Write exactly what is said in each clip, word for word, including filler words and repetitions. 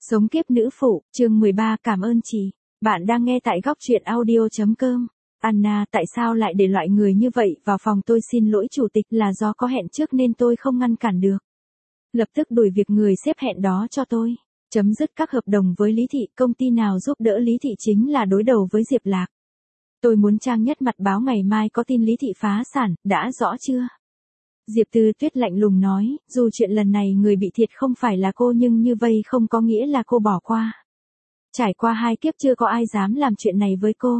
Sống kiếp nữ phụ, chương mười ba cảm ơn chị. Bạn đang nghe tại góc truyện audio.com. Anna, tại sao lại để loại người như vậy vào phòng tôi? Xin lỗi chủ tịch, là do có hẹn trước nên tôi không ngăn cản được. Lập tức đuổi việc người sếp hẹn đó cho tôi. Chấm dứt các hợp đồng với Lý Thị, công ty nào giúp đỡ Lý Thị chính là đối đầu với Diệp Lạc. Tôi muốn trang nhất mặt báo ngày mai có tin Lý Thị phá sản, đã rõ chưa? Diệp Tư Tuyết lạnh lùng nói, dù chuyện lần này người bị thiệt không phải là cô nhưng như vậy không có nghĩa là cô bỏ qua. Trải qua hai kiếp chưa có ai dám làm chuyện này với cô.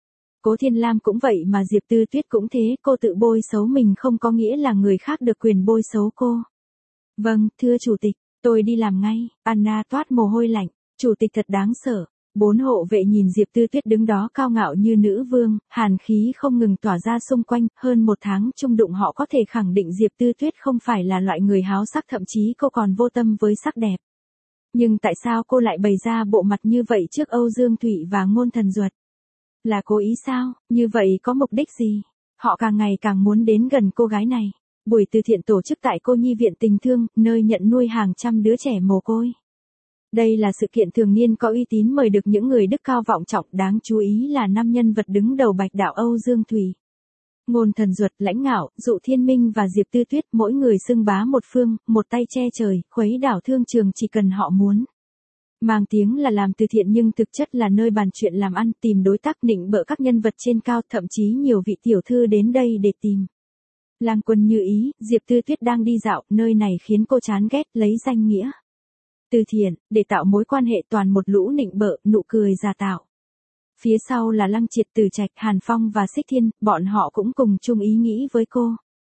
Cố Thiên Lam cũng vậy mà Diệp Tư Tuyết cũng thế, cô tự bôi xấu mình không có nghĩa là người khác được quyền bôi xấu cô. Vâng, thưa chủ tịch, tôi đi làm ngay. Anna toát mồ hôi lạnh, chủ tịch thật đáng sợ. Bốn hộ vệ nhìn Diệp Tư Tuyết đứng đó cao ngạo như nữ vương, hàn khí không ngừng tỏa ra xung quanh, hơn một tháng chung đụng họ có thể khẳng định Diệp Tư Tuyết không phải là loại người háo sắc, thậm chí cô còn vô tâm với sắc đẹp. Nhưng tại sao cô lại bày ra bộ mặt như vậy trước Âu Dương Thụy và Ngôn Thần Duật? Là cố ý sao? Như vậy có mục đích gì? Họ càng ngày càng muốn đến gần cô gái này. Buổi từ thiện tổ chức tại Cô Nhi Viện Tình Thương, nơi nhận nuôi hàng trăm đứa trẻ mồ côi. Đây là sự kiện thường niên có uy tín, mời được những người đức cao vọng trọng, đáng chú ý là năm nhân vật đứng đầu Bạch Đạo Âu Dương Thụy, Ngôn Thần Duật, Lãnh Ngạo, Dụ Thiên Minh và Diệp Tư Tuyết, mỗi người xưng bá một phương, một tay che trời, khuấy đảo thương trường chỉ cần họ muốn. Mang tiếng là làm từ thiện nhưng thực chất là nơi bàn chuyện làm ăn, tìm đối tác, nịnh bợ các nhân vật trên cao, thậm chí nhiều vị tiểu thư đến đây để tìm Lang Quân Như Ý. Diệp Tư Tuyết đang đi dạo, nơi này khiến cô chán ghét, lấy danh nghĩa từ thiện, để tạo mối quan hệ toàn một lũ nịnh bợ, nụ cười giả tạo. Phía sau là Lăng Triệt, Từ Trạch, Hàn Phong và Xích Thiên, bọn họ cũng cùng chung ý nghĩ với cô.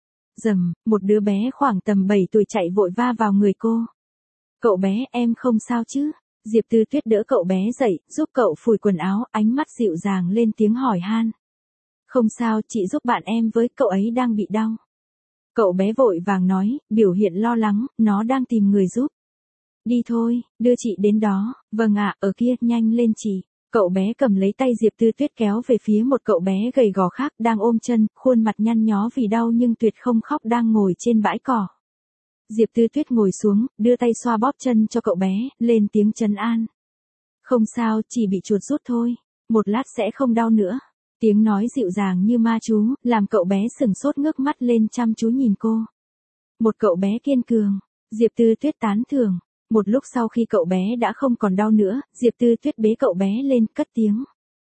Dầm, một đứa bé khoảng tầm bảy tuổi chạy vội va vào người cô. Cậu bé, em không sao chứ? Diệp Tư Tuyết đỡ cậu bé dậy, giúp cậu phủi quần áo, ánh mắt dịu dàng lên tiếng hỏi han. Không sao, chị giúp bạn em với, cậu ấy đang bị đau. Cậu bé vội vàng nói, biểu hiện lo lắng, nó đang tìm người giúp. Đi thôi, đưa chị đến đó. Vâng ạ, ở kia, nhanh lên chị. Cậu bé cầm lấy tay Diệp Tư Tuyết kéo về phía một cậu bé gầy gò khác đang ôm chân, khuôn mặt nhăn nhó vì đau nhưng tuyệt không khóc, đang ngồi trên bãi cỏ. Diệp Tư Tuyết ngồi xuống, đưa tay xoa bóp chân cho cậu bé, lên tiếng trấn an. Không sao, chỉ bị chuột rút thôi, một lát sẽ không đau nữa. Tiếng nói dịu dàng như ma chú, làm cậu bé sửng sốt ngước mắt lên chăm chú nhìn cô. Một cậu bé kiên cường, Diệp Tư Tuyết tán thưởng. Một lúc sau khi cậu bé đã không còn đau nữa, Diệp Tư Tuyết bế cậu bé lên, cất tiếng.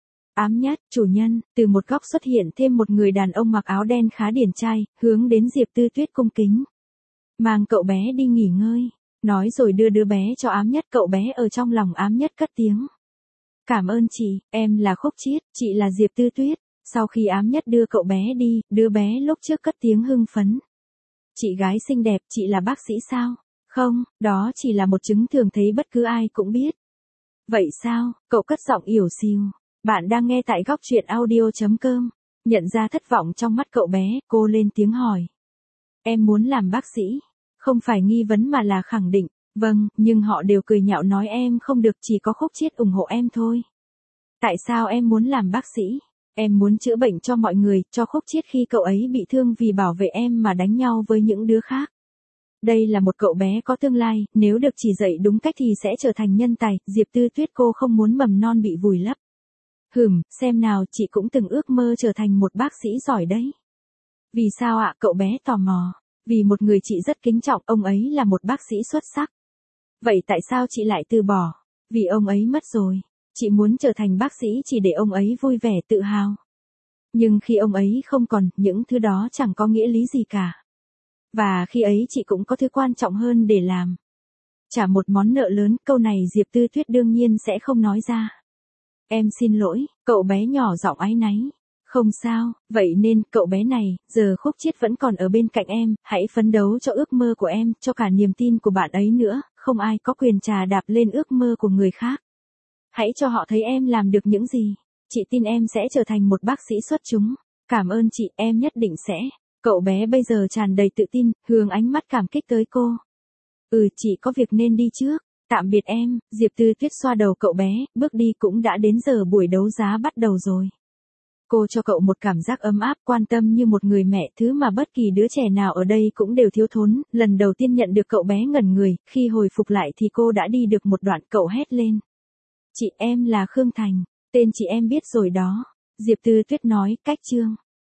Ám Nhất, chủ nhân. Từ một góc xuất hiện thêm một người đàn ông mặc áo đen khá điển trai, hướng đến Diệp Tư Tuyết cung kính. Mang cậu bé đi nghỉ ngơi. Nói rồi đưa đứa bé cho Ám Nhất, cậu bé ở trong lòng Ám Nhất cất tiếng. Cảm ơn chị, em là Khúc Chiết, chị là Diệp Tư Tuyết. Sau khi Ám Nhất đưa cậu bé đi, đứa bé lúc trước cất tiếng hưng phấn. Chị gái xinh đẹp, chị là bác sĩ sao? Không, đó chỉ là một chứng thường thấy bất cứ ai cũng biết. Vậy sao? Cậu cất giọng yểu xìu. Bạn đang nghe tại góc truyện audio.com. Nhận ra thất vọng trong mắt cậu bé, cô lên tiếng hỏi. Em muốn làm bác sĩ. Không phải nghi vấn mà là khẳng định. Vâng, nhưng họ đều cười nhạo nói em không được, chỉ có Khúc Chiết ủng hộ em thôi. Tại sao em muốn làm bác sĩ? Em muốn chữa bệnh cho mọi người, cho Khúc Chiết khi cậu ấy bị thương vì bảo vệ em mà đánh nhau với những đứa khác. Đây là một cậu bé có tương lai, nếu được chỉ dạy đúng cách thì sẽ trở thành nhân tài. Diệp Tư Tuyết, cô không muốn mầm non bị vùi lấp. Hừm, xem nào, chị cũng từng ước mơ trở thành một bác sĩ giỏi đấy. Vì sao ạ? Cậu bé tò mò. Vì một người chị rất kính trọng, ông ấy là một bác sĩ xuất sắc. Vậy tại sao chị lại từ bỏ? Vì ông ấy mất rồi. Chị muốn trở thành bác sĩ chỉ để ông ấy vui vẻ tự hào. Nhưng khi ông ấy không còn, những thứ đó chẳng có nghĩa lý gì cả. Và khi ấy chị cũng có thứ quan trọng hơn để làm. Trả một món nợ lớn, câu này Diệp Tư Tuyết đương nhiên sẽ không nói ra. Em xin lỗi, cậu bé nhỏ giọng áy náy. Không sao, vậy nên, cậu bé này, giờ Khúc Chiết vẫn còn ở bên cạnh em, hãy phấn đấu cho ước mơ của em, cho cả niềm tin của bạn ấy nữa, không ai có quyền trà đạp lên ước mơ của người khác. Hãy cho họ thấy em làm được những gì. Chị tin em sẽ trở thành một bác sĩ xuất chúng. Cảm ơn chị, em nhất định sẽ. Cậu bé bây giờ tràn đầy tự tin, hướng ánh mắt cảm kích tới cô. Ừ, chị có việc nên đi trước. Tạm biệt em. Diệp Tư Tuyết xoa đầu cậu bé, bước đi, cũng đã đến giờ buổi đấu giá bắt đầu rồi. Cô cho cậu một cảm giác ấm áp, quan tâm như một người mẹ, thứ mà bất kỳ đứa trẻ nào ở đây cũng đều thiếu thốn. Lần đầu tiên nhận được cậu bé ngẩn người, khi hồi phục lại thì cô đã đi được một đoạn, cậu hét lên. Chị em là Khương Thành, tên chị em biết rồi đó. Diệp Tư Tuyết nói, cách chương.